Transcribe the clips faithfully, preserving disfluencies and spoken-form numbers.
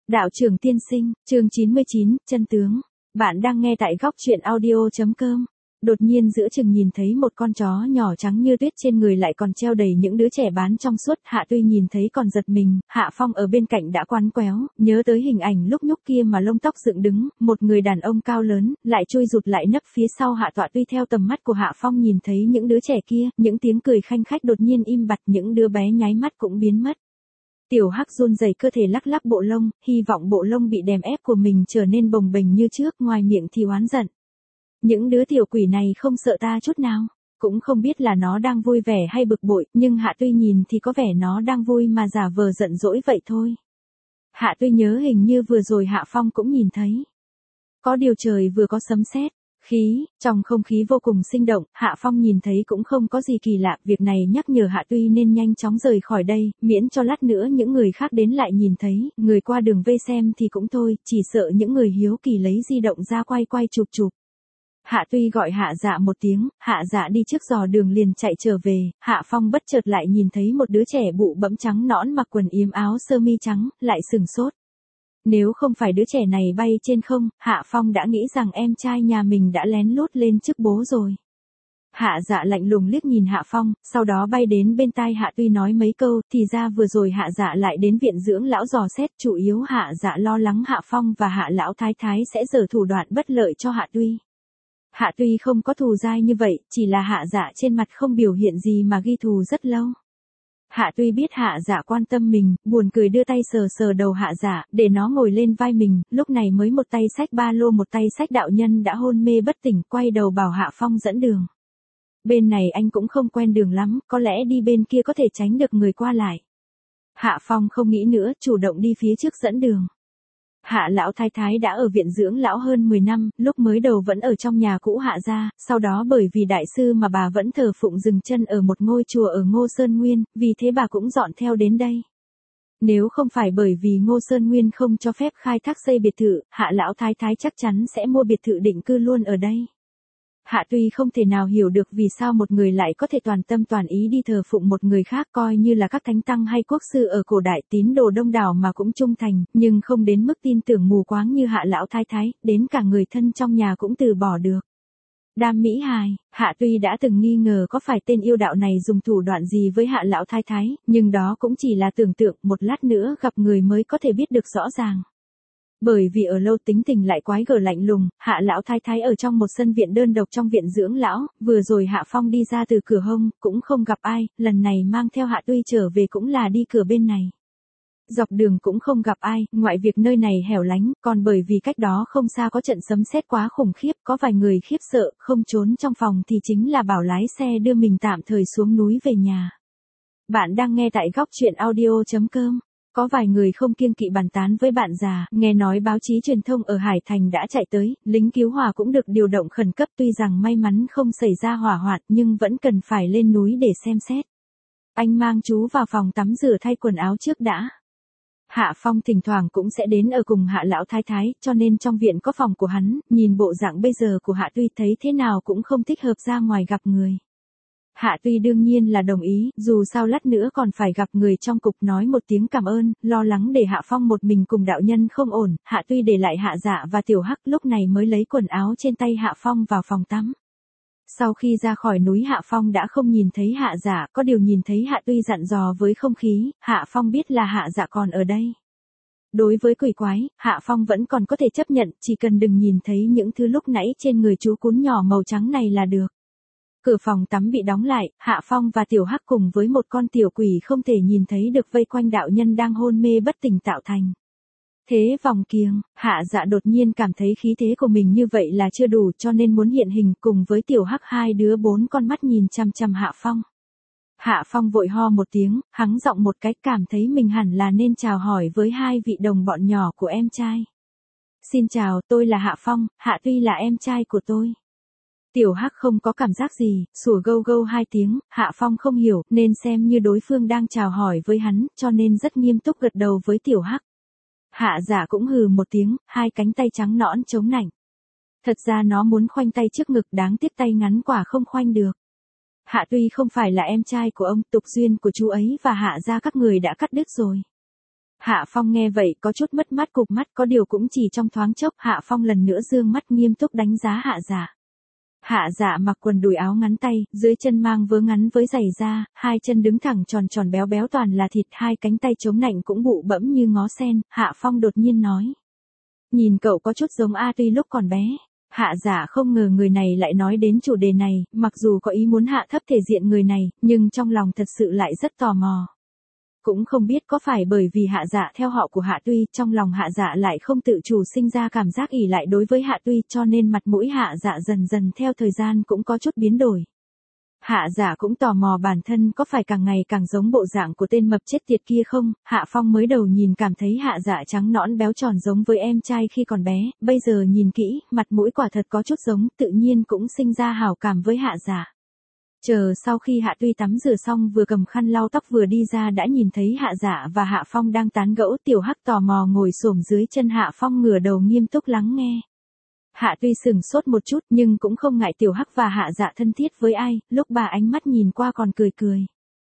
Đạo trưởng tiên sinh, chương chín mươi chín, chân tướng. Bạn đang nghe tại góc truyện audio.com. Đột nhiên giữa chừng nhìn thấy một con chó nhỏ trắng như tuyết, trên người lại còn treo đầy những đứa trẻ bán trong suốt. Hạ Tuy nhìn thấy còn giật mình, Hạ Phong ở bên cạnh đã quán quéo, nhớ tới hình ảnh lúc nhúc kia mà lông tóc dựng đứng, một người đàn ông cao lớn, lại chui rụt lại nấp phía sau Hạ Tọa. Tuy theo tầm mắt của Hạ Phong nhìn thấy những đứa trẻ kia, những tiếng cười khanh khách đột nhiên im bặt, những đứa bé nháy mắt cũng biến mất. Tiểu Hắc run rẩy cơ thể lắc lắc bộ lông, hy vọng bộ lông bị đè ép của mình trở nên bồng bềnh như trước, ngoài miệng thì oán giận. Những đứa tiểu quỷ này không sợ ta chút nào, cũng không biết là nó đang vui vẻ hay bực bội, nhưng Hạ Tuy nhìn thì có vẻ nó đang vui mà giả vờ giận dỗi vậy thôi. Hạ Tuy nhớ hình như vừa rồi Hạ Phong cũng nhìn thấy. Có điều trời vừa có sấm sét. Khí, trong không khí vô cùng sinh động, Hạ Phong nhìn thấy cũng không có gì kỳ lạ, việc này nhắc nhở Hạ Tuy nên nhanh chóng rời khỏi đây, miễn cho lát nữa những người khác đến lại nhìn thấy, người qua đường vây xem thì cũng thôi, chỉ sợ những người hiếu kỳ lấy di động ra quay quay chụp chụp. Hạ Tuy gọi Hạ Dạ một tiếng, Hạ Dạ đi trước dò đường liền chạy trở về, Hạ Phong bất chợt lại nhìn thấy một đứa trẻ bụ bẫm trắng nõn mặc quần yếm áo sơ mi trắng, lại sừng sốt. Nếu không phải đứa trẻ này bay trên không, Hạ Phong đã nghĩ rằng em trai nhà mình đã lén lút lên chức bố rồi. Hạ Dạ lạnh lùng liếc nhìn Hạ Phong, sau đó bay đến bên tai Hạ Tuy nói mấy câu, thì ra vừa rồi Hạ Dạ lại đến viện dưỡng lão dò xét, chủ yếu Hạ Dạ lo lắng Hạ Phong và Hạ lão thái thái sẽ giở thủ đoạn bất lợi cho Hạ Tuy. Hạ Tuy không có thù dai như vậy, chỉ là Hạ Dạ trên mặt không biểu hiện gì mà ghi thù rất lâu. Hạ Tuy biết Hạ Dạ quan tâm mình, buồn cười đưa tay sờ sờ đầu Hạ Dạ, để nó ngồi lên vai mình, lúc này mới một tay xách ba lô một tay xách đạo nhân đã hôn mê bất tỉnh, quay đầu bảo Hạ Phong dẫn đường. Bên này anh cũng không quen đường lắm, có lẽ đi bên kia có thể tránh được người qua lại. Hạ Phong không nghĩ nữa, chủ động đi phía trước dẫn đường. Hạ lão thái thái đã ở viện dưỡng lão hơn mười năm, lúc mới đầu vẫn ở trong nhà cũ Hạ gia, sau đó bởi vì đại sư mà bà vẫn thờ phụng dừng chân ở một ngôi chùa ở Ngô Sơn Nguyên, vì thế bà cũng dọn theo đến đây. Nếu không phải bởi vì Ngô Sơn Nguyên không cho phép khai thác xây biệt thự, Hạ lão thái thái chắc chắn sẽ mua biệt thự định cư luôn ở đây. Hạ Tuy không thể nào hiểu được vì sao một người lại có thể toàn tâm toàn ý đi thờ phụng một người khác, coi như là các thánh tăng hay quốc sư ở cổ đại tín đồ đông đảo mà cũng trung thành, nhưng không đến mức tin tưởng mù quáng như Hạ lão thái thái, đến cả người thân trong nhà cũng từ bỏ được. Đam mỹ hài, Hạ Tuy đã từng nghi ngờ có phải tên yêu đạo này dùng thủ đoạn gì với Hạ lão thái thái, nhưng đó cũng chỉ là tưởng tượng, một lát nữa gặp người mới có thể biết được rõ ràng. Bởi vì ở lâu tính tình lại quái gở lạnh lùng, Hạ lão thái thái ở trong một sân viện đơn độc trong viện dưỡng lão, vừa rồi Hạ Phong đi ra từ cửa hông, cũng không gặp ai, lần này mang theo Hạ Tuy trở về cũng là đi cửa bên này. Dọc đường cũng không gặp ai, ngoại việc nơi này hẻo lánh, còn bởi vì cách đó không xa có trận sấm sét quá khủng khiếp, có vài người khiếp sợ, không trốn trong phòng thì chính là bảo lái xe đưa mình tạm thời xuống núi về nhà. Bạn đang nghe tại góc truyện audio.com. Có vài người không kiêng kỵ bàn tán với bạn già, nghe nói báo chí truyền thông ở Hải Thành đã chạy tới, lính cứu hỏa cũng được điều động khẩn cấp, tuy rằng may mắn không xảy ra hỏa hoạn nhưng vẫn cần phải lên núi để xem xét. Anh mang chú vào phòng tắm rửa thay quần áo trước đã. Hạ Phong thỉnh thoảng cũng sẽ đến ở cùng Hạ lão thái thái, cho nên trong viện có phòng của hắn, nhìn bộ dạng bây giờ của Hạ Tuy thấy thế nào cũng không thích hợp ra ngoài gặp người. Hạ Tuy đương nhiên là đồng ý, dù sao lát nữa còn phải gặp người trong cục, nói một tiếng cảm ơn, lo lắng để Hạ Phong một mình cùng đạo nhân không ổn, Hạ Tuy để lại Hạ Dạ và Tiểu Hắc, lúc này mới lấy quần áo trên tay Hạ Phong vào phòng tắm. Sau khi ra khỏi núi Hạ Phong đã không nhìn thấy Hạ Dạ, có điều nhìn thấy Hạ Tuy dặn dò với không khí, Hạ Phong biết là Hạ Dạ còn ở đây. Đối với quỷ quái, Hạ Phong vẫn còn có thể chấp nhận, chỉ cần đừng nhìn thấy những thứ lúc nãy trên người chú cún nhỏ màu trắng này là được. Cửa phòng tắm bị đóng lại, Hạ Phong và Tiểu Hắc cùng với một con tiểu quỷ không thể nhìn thấy được vây quanh đạo nhân đang hôn mê bất tỉnh tạo thành. Thế vòng kiềng, Hạ Dạ đột nhiên cảm thấy khí thế của mình như vậy là chưa đủ, cho nên muốn hiện hình, cùng với Tiểu Hắc hai đứa bốn con mắt nhìn chằm chằm Hạ Phong. Hạ Phong vội ho một tiếng, hắng giọng một cách, cảm thấy mình hẳn là nên chào hỏi với hai vị đồng bọn nhỏ của em trai. Xin chào, tôi là Hạ Phong, Hạ Tuy là em trai của tôi. Tiểu Hắc không có cảm giác gì, sủa gâu gâu hai tiếng, Hạ Phong không hiểu, nên xem như đối phương đang chào hỏi với hắn, cho nên rất nghiêm túc gật đầu với Tiểu Hắc. Hạ Dạ cũng hừ một tiếng, hai cánh tay trắng nõn chống nạnh. Thật ra nó muốn khoanh tay trước ngực, đáng tiếc tay ngắn quả không khoanh được. Hạ Tuy không phải là em trai của ông, tục duyên của chú ấy và Hạ gia các người đã cắt đứt rồi. Hạ Phong nghe vậy có chút mất mát cụp mắt, có điều cũng chỉ trong thoáng chốc. Hạ Phong lần nữa dương mắt nghiêm túc đánh giá Hạ Dạ. Hạ Dạ mặc quần đùi áo ngắn tay, dưới chân mang vớ ngắn với giày da, hai chân đứng thẳng tròn tròn béo béo toàn là thịt, hai cánh tay chống nạnh cũng bụ bẫm như ngó sen. Hạ Phong đột nhiên nói. Nhìn cậu có chút giống A Tuy lúc còn bé. Hạ Dạ không ngờ người này lại nói đến chủ đề này, mặc dù có ý muốn hạ thấp thể diện người này, nhưng trong lòng thật sự lại rất tò mò. Cũng không biết có phải bởi vì Hạ Dạ theo họ của Hạ Tuy, trong lòng Hạ Dạ lại không tự chủ sinh ra cảm giác ỷ lại đối với Hạ Tuy, cho nên mặt mũi Hạ Dạ dần dần theo thời gian cũng có chút biến đổi. Hạ Dạ cũng tò mò bản thân có phải càng ngày càng giống bộ dạng của tên mập chết tiệt kia không. Hạ Phong mới đầu nhìn cảm thấy Hạ Dạ trắng nõn béo tròn giống với em trai khi còn bé, bây giờ nhìn kỹ, mặt mũi quả thật có chút giống, tự nhiên cũng sinh ra hảo cảm với Hạ Dạ. Chờ sau khi Hạ Tuy tắm rửa xong vừa cầm khăn lau tóc vừa đi ra đã nhìn thấy Hạ Dạ và Hạ Phong đang tán gẫu. Tiểu Hắc tò mò ngồi xổm dưới chân Hạ Phong ngửa đầu nghiêm túc lắng nghe. Hạ Tuy sừng sốt một chút nhưng cũng không ngại Tiểu Hắc và Hạ Dạ thân thiết với ai, lúc bà ánh mắt nhìn qua còn cười cười.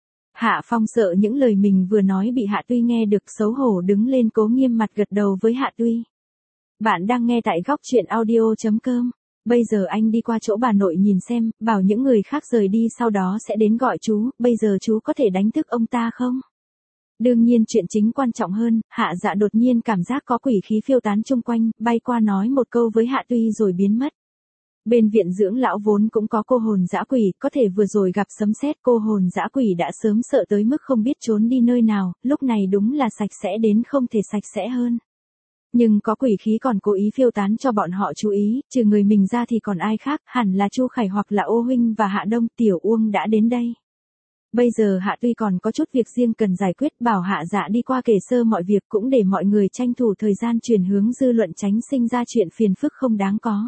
Hạ Phong sợ những lời mình vừa nói bị Hạ Tuy nghe được, xấu hổ đứng lên cố nghiêm mặt gật đầu với Hạ Tuy. Bạn đang nghe tại góc truyện audio chấm com. Bây giờ anh đi qua chỗ bà nội nhìn xem, bảo những người khác rời đi sau đó sẽ đến gọi chú, bây giờ chú có thể đánh thức ông ta không? Đương nhiên chuyện chính quan trọng hơn. Hạ Dạ đột nhiên cảm giác có quỷ khí phiêu tán chung quanh, bay qua nói một câu với Hạ Tuy rồi biến mất. Bên viện dưỡng lão vốn cũng có cô hồn dã quỷ, có thể vừa rồi gặp sấm sét, cô hồn dã quỷ đã sớm sợ tới mức không biết trốn đi nơi nào, lúc này đúng là sạch sẽ đến không thể sạch sẽ hơn. Nhưng có quỷ khí còn cố ý phiêu tán cho bọn họ chú ý, trừ người mình ra thì còn ai khác, hẳn là Chu Khải hoặc là Ô Huynh và Hạ Đông. Tiểu Uông đã đến đây. Bây giờ Hạ Tuy còn có chút việc riêng cần giải quyết, bảo Hạ Dạ đi qua kể sơ mọi việc cũng để mọi người tranh thủ thời gian chuyển hướng dư luận tránh sinh ra chuyện phiền phức không đáng có.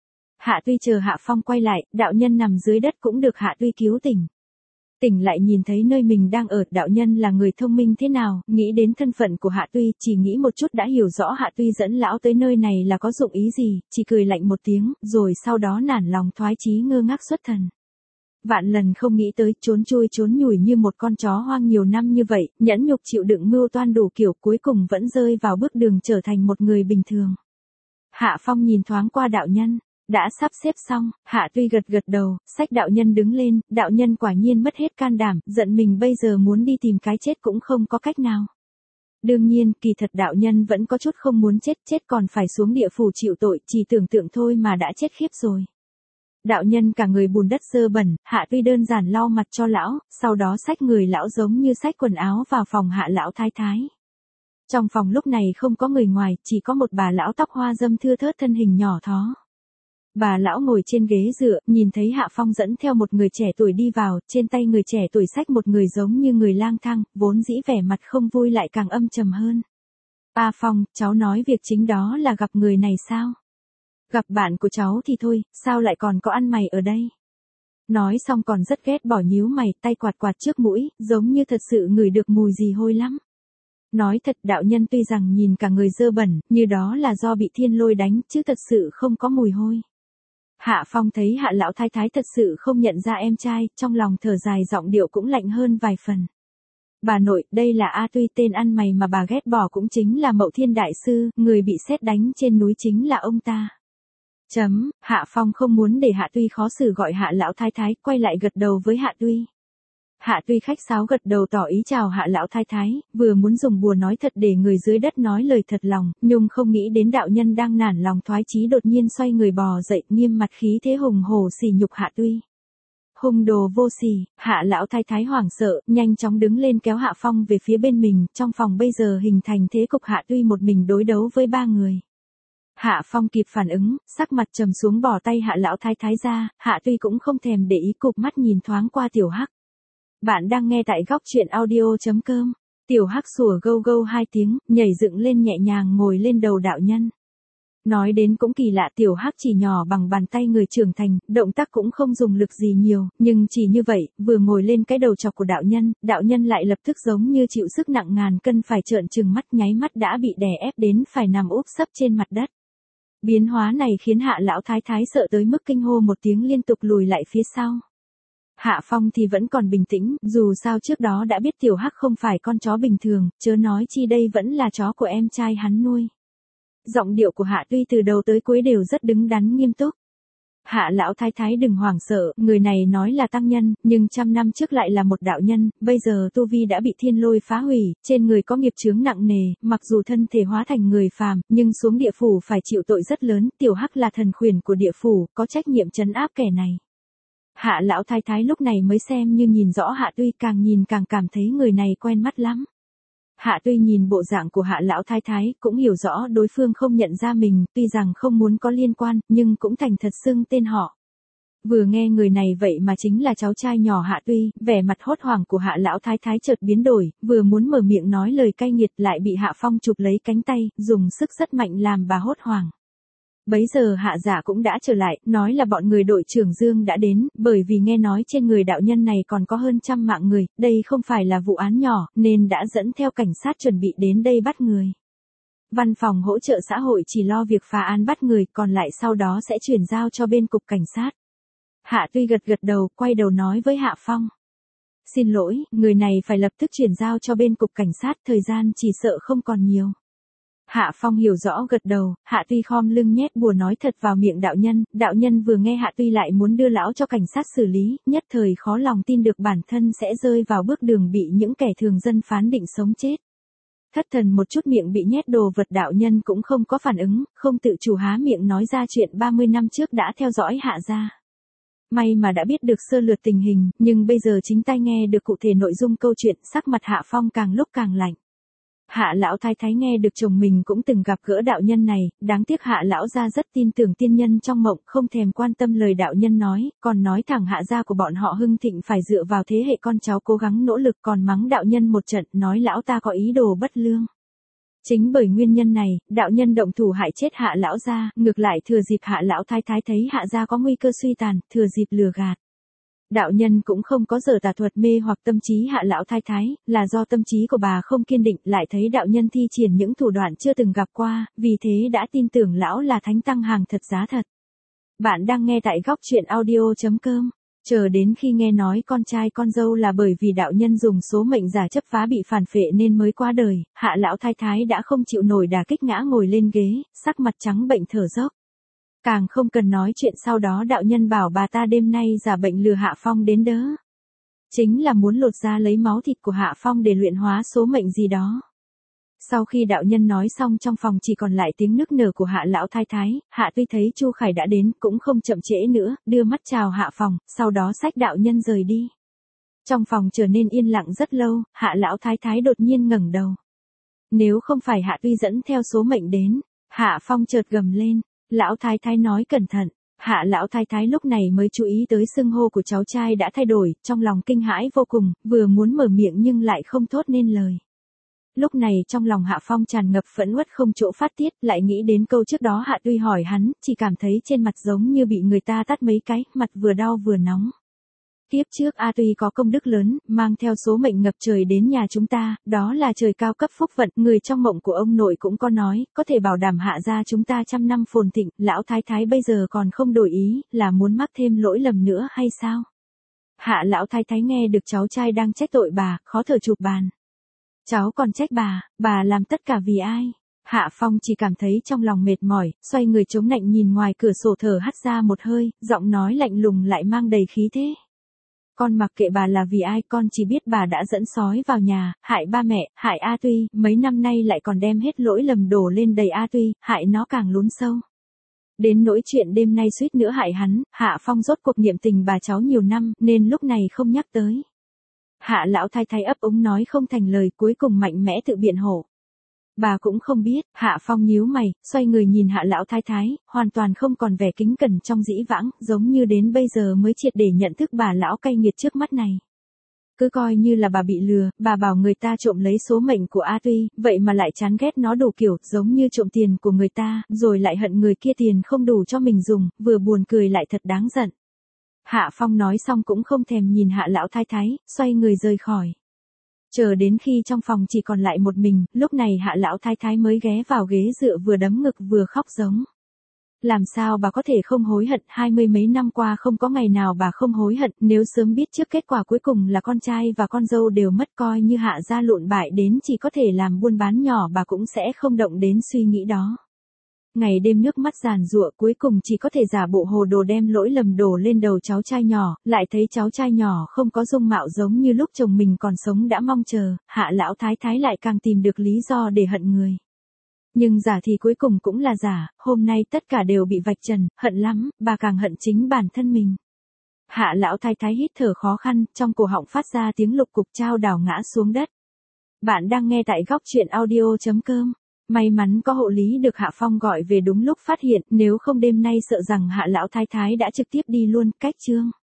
Hạ Tuy chờ Hạ Phong quay lại, đạo nhân nằm dưới đất cũng được Hạ Tuy cứu tỉnh. Tỉnh lại nhìn thấy nơi mình đang ở, đạo nhân là người thông minh thế nào, nghĩ đến thân phận của Hạ Tuy, chỉ nghĩ một chút đã hiểu rõ Hạ Tuy dẫn lão tới nơi này là có dụng ý gì, chỉ cười lạnh một tiếng, rồi sau đó nản lòng thoái chí ngơ ngác xuất thần. Vạn lần không nghĩ tới, trốn chui trốn nhủi như một con chó hoang nhiều năm như vậy, nhẫn nhục chịu đựng mưu toan đủ kiểu, cuối cùng vẫn rơi vào bước đường trở thành một người bình thường. Hạ Phong nhìn thoáng qua đạo nhân. Đã sắp xếp xong, Hạ Tuy gật gật đầu, xách đạo nhân đứng lên, đạo nhân quả nhiên mất hết can đảm, giận mình bây giờ muốn đi tìm cái chết cũng không có cách nào. Đương nhiên, kỳ thật đạo nhân vẫn có chút không muốn chết, chết còn phải xuống địa phủ chịu tội, chỉ tưởng tượng thôi mà đã chết khiếp rồi. Đạo nhân cả người bùn đất dơ bẩn, Hạ Tuy đơn giản lau mặt cho lão, sau đó xách người lão giống như xách quần áo vào phòng Hạ lão thái thái. Trong phòng lúc này không có người ngoài, chỉ có một bà lão tóc hoa râm thưa thớt thân hình nhỏ thó. Bà lão ngồi trên ghế dựa, nhìn thấy Hạ Phong dẫn theo một người trẻ tuổi đi vào, trên tay người trẻ tuổi xách một người giống như người lang thang, vốn dĩ vẻ mặt không vui lại càng âm trầm hơn. A Phong, cháu nói việc chính đó là gặp người này sao? Gặp bạn của cháu thì thôi, sao lại còn có ăn mày ở đây? Nói xong còn rất ghét bỏ nhíu mày, tay quạt quạt trước mũi, giống như thật sự ngửi được mùi gì hôi lắm. Nói thật, đạo nhân tuy rằng nhìn cả người dơ bẩn, như đó là do bị thiên lôi đánh, chứ thật sự không có mùi hôi. Hạ Phong thấy Hạ lão thái thái thật sự không nhận ra em trai, trong lòng thở dài, giọng điệu cũng lạnh hơn vài phần. Bà nội, đây là A Tuy, tên ăn mày mà bà ghét bỏ cũng chính là Mậu Thiên đại sư, người bị sét đánh trên núi chính là ông ta. Chấm, Hạ Phong không muốn để Hạ Tuy khó xử gọi Hạ lão thái thái, quay lại gật đầu với Hạ Tuy. Hạ Tuy khách sáo gật đầu tỏ ý chào Hạ lão thái thái, vừa muốn dùng bùa nói thật để người dưới đất nói lời thật lòng, nhưng không nghĩ đến đạo nhân đang nản lòng thoái chí đột nhiên xoay người bò dậy, nghiêm mặt khí thế hùng hổ sỉ nhục Hạ Tuy. Hung đồ vô sỉ. Hạ lão thái thái hoảng sợ, nhanh chóng đứng lên kéo Hạ Phong về phía bên mình, trong phòng bây giờ hình thành thế cục Hạ Tuy một mình đối đấu với ba người. Hạ Phong kịp phản ứng, sắc mặt trầm xuống bỏ tay Hạ lão thái thái ra, Hạ Tuy cũng không thèm để ý, cụp mắt nhìn thoáng qua Tiểu Hắc. Bạn đang nghe tại góc truyện audio chấm com. Tiểu Hắc sủa gâu gâu hai tiếng, nhảy dựng lên nhẹ nhàng ngồi lên đầu đạo nhân. Nói đến cũng kỳ lạ, Tiểu Hắc chỉ nhỏ bằng bàn tay người trưởng thành, động tác cũng không dùng lực gì nhiều, nhưng chỉ như vậy, vừa ngồi lên cái đầu chọc của đạo nhân, đạo nhân lại lập tức giống như chịu sức nặng ngàn cân phải trợn trừng mắt, nháy mắt đã bị đè ép đến phải nằm úp sấp trên mặt đất. Biến hóa này khiến Hạ lão thái thái sợ tới mức kinh hô một tiếng liên tục lùi lại phía sau. Hạ Phong thì vẫn còn bình tĩnh, dù sao trước đó đã biết Tiểu Hắc không phải con chó bình thường, chớ nói chi đây vẫn là chó của em trai hắn nuôi. Giọng điệu của Hạ Tuy từ đầu tới cuối đều rất đứng đắn nghiêm túc. Hạ lão thái thái đừng hoảng sợ, người này nói là tăng nhân, nhưng trăm năm trước lại là một đạo nhân, bây giờ tu vi đã bị thiên lôi phá hủy, trên người có nghiệp chướng nặng nề, mặc dù thân thể hóa thành người phàm, nhưng xuống địa phủ phải chịu tội rất lớn, Tiểu Hắc là thần khuyển của địa phủ, có trách nhiệm trấn áp kẻ này. Hạ lão thái thái lúc này mới xem như nhìn rõ Hạ Tuy, càng nhìn càng cảm thấy người này quen mắt lắm. Hạ Tuy nhìn bộ dạng của Hạ lão thái thái, cũng hiểu rõ đối phương không nhận ra mình, tuy rằng không muốn có liên quan, nhưng cũng thành thật xưng tên họ. Vừa nghe người này vậy mà chính là cháu trai nhỏ Hạ Tuy, vẻ mặt hốt hoảng của Hạ lão thái thái chợt biến đổi, vừa muốn mở miệng nói lời cay nghiệt lại bị Hạ Phong chụp lấy cánh tay, dùng sức rất mạnh làm bà hốt hoảng. Bấy giờ Hạ Giả cũng đã trở lại, nói là bọn người đội trưởng Dương đã đến, bởi vì nghe nói trên người đạo nhân này còn có hơn trăm mạng người, đây không phải là vụ án nhỏ, nên đã dẫn theo cảnh sát chuẩn bị đến đây bắt người. Văn phòng hỗ trợ xã hội chỉ lo việc phá án bắt người, còn lại sau đó sẽ chuyển giao cho bên cục cảnh sát. Hạ Tuy gật gật đầu, quay đầu nói với Hạ Phong. Xin lỗi, người này phải lập tức chuyển giao cho bên cục cảnh sát, thời gian chỉ sợ không còn nhiều. Hạ Phong hiểu rõ gật đầu, Hạ Tuy khom lưng nhét bùa nói thật vào miệng đạo nhân, đạo nhân vừa nghe Hạ Tuy lại muốn đưa lão cho cảnh sát xử lý, nhất thời khó lòng tin được bản thân sẽ rơi vào bước đường bị những kẻ thường dân phán định sống chết. Thất thần một chút miệng bị nhét đồ vật, đạo nhân cũng không có phản ứng, không tự chủ há miệng nói ra chuyện ba mươi năm trước đã theo dõi Hạ gia. May mà đã biết được sơ lược tình hình, nhưng bây giờ chính tai nghe được cụ thể nội dung câu chuyện, sắc mặt Hạ Phong càng lúc càng lạnh. Hạ lão thái thái nghe được chồng mình cũng từng gặp gỡ đạo nhân này, đáng tiếc Hạ lão gia rất tin tưởng tiên nhân trong mộng, không thèm quan tâm lời đạo nhân nói, còn nói thẳng Hạ gia của bọn họ hưng thịnh phải dựa vào thế hệ con cháu cố gắng nỗ lực, còn mắng đạo nhân một trận, nói lão ta có ý đồ bất lương. Chính bởi nguyên nhân này, đạo nhân động thủ hại chết Hạ lão gia, ngược lại thừa dịp Hạ lão thái thái thấy Hạ gia có nguy cơ suy tàn, thừa dịp lừa gạt. Đạo nhân cũng không có giở tà thuật mê hoặc tâm trí Hạ lão thái thái, là do tâm trí của bà không kiên định, lại thấy đạo nhân thi triển những thủ đoạn chưa từng gặp qua, vì thế đã tin tưởng lão là thánh tăng hàng thật giá thật. Bạn đang nghe tại góc truyện audio chấm com. Chờ đến khi nghe nói con trai con dâu là bởi vì đạo nhân dùng số mệnh giả chấp phá bị phản phệ nên mới qua đời, Hạ lão thái thái đã không chịu nổi đả kích ngã ngồi lên ghế, sắc mặt trắng bệnh thở dốc. Càng không cần nói chuyện sau đó đạo nhân bảo bà ta đêm nay giả bệnh lừa Hạ Phong đến đỡ. Chính là muốn lột ra lấy máu thịt của Hạ Phong để luyện hóa số mệnh gì đó. Sau khi đạo nhân nói xong trong phòng chỉ còn lại tiếng nức nở của Hạ lão thái thái, Hạ Tuy thấy Chu Khải đã đến cũng không chậm trễ nữa, đưa mắt chào Hạ Phong, sau đó xách đạo nhân rời đi. Trong phòng trở nên yên lặng rất lâu, Hạ lão thái thái đột nhiên ngẩng đầu. Nếu không phải Hạ Tuy dẫn theo số mệnh đến, Hạ Phong chợt gầm lên. Lão thái thái nói cẩn thận, Hạ lão thái thái lúc này mới chú ý tới xưng hô của cháu trai đã thay đổi, trong lòng kinh hãi vô cùng, vừa muốn mở miệng nhưng lại không thốt nên lời. Lúc này trong lòng Hạ Phong tràn ngập phẫn uất không chỗ phát tiết, lại nghĩ đến câu trước đó Hạ Tuy hỏi hắn, chỉ cảm thấy trên mặt giống như bị người ta tát mấy cái, mặt vừa đau vừa nóng. Tiếp trước A Tuy có công đức lớn, mang theo số mệnh ngập trời đến nhà chúng ta, đó là trời cao cấp phúc vận, người trong mộng của ông nội cũng có nói, có thể bảo đảm Hạ gia chúng ta trăm năm phồn thịnh, lão thái thái bây giờ còn không đổi ý, là muốn mắc thêm lỗi lầm nữa hay sao? Hạ lão thái thái nghe được cháu trai đang trách tội bà, khó thở chụp bàn. Cháu còn trách bà, bà làm tất cả vì ai? Hạ Phong chỉ cảm thấy trong lòng mệt mỏi, xoay người chống nạnh nhìn ngoài cửa sổ thở hắt ra một hơi, giọng nói lạnh lùng lại mang đầy khí thế. Con mặc kệ bà là vì ai, con chỉ biết bà đã dẫn sói vào nhà, hại ba mẹ, hại A Tuy, mấy năm nay lại còn đem hết lỗi lầm đổ lên đầy A Tuy, hại nó càng lún sâu. Đến nỗi chuyện đêm nay suýt nữa hại hắn, Hạ Phong rốt cuộc niệm tình bà cháu nhiều năm, nên lúc này không nhắc tới. Hạ lão thái thái ấp úng nói không thành lời, cuối cùng mạnh mẽ tự biện hộ. Bà cũng không biết, Hạ Phong nhíu mày, xoay người nhìn Hạ lão thái thái, hoàn toàn không còn vẻ kính cẩn trong dĩ vãng, giống như đến bây giờ mới triệt để nhận thức bà lão cay nghiệt trước mắt này. Cứ coi như là bà bị lừa, bà bảo người ta trộm lấy số mệnh của A Tuy, vậy mà lại chán ghét nó đủ kiểu, giống như trộm tiền của người ta, rồi lại hận người kia tiền không đủ cho mình dùng, vừa buồn cười lại thật đáng giận. Hạ Phong nói xong cũng không thèm nhìn Hạ lão thái thái, xoay người rời khỏi. Chờ đến khi trong phòng chỉ còn lại một mình, lúc này Hạ lão thái thái mới ghé vào ghế dựa vừa đấm ngực vừa khóc giống. Làm sao bà có thể không hối hận, hai mươi mấy năm qua không có ngày nào bà không hối hận, nếu sớm biết trước kết quả cuối cùng là con trai và con dâu đều mất, coi như Hạ gia lụn bại đến chỉ có thể làm buôn bán nhỏ, bà cũng sẽ không động đến suy nghĩ đó. Ngày đêm nước mắt giàn giụa, cuối cùng chỉ có thể giả bộ hồ đồ đem lỗi lầm đổ lên đầu cháu trai nhỏ, lại thấy cháu trai nhỏ không có dung mạo giống như lúc chồng mình còn sống đã mong chờ, Hạ lão thái thái lại càng tìm được lý do để hận người. Nhưng giả thì cuối cùng cũng là giả, hôm nay tất cả đều bị vạch trần, hận lắm, bà càng hận chính bản thân mình. Hạ lão thái thái hít thở khó khăn, trong cổ họng phát ra tiếng lục cục, chao đảo ngã xuống đất. Bạn đang nghe tại góc truyện audio chấm com. May mắn có hộ lý được Hạ Phong gọi về đúng lúc phát hiện, nếu không đêm nay sợ rằng Hạ lão thái thái đã trực tiếp đi luôn, cách chương.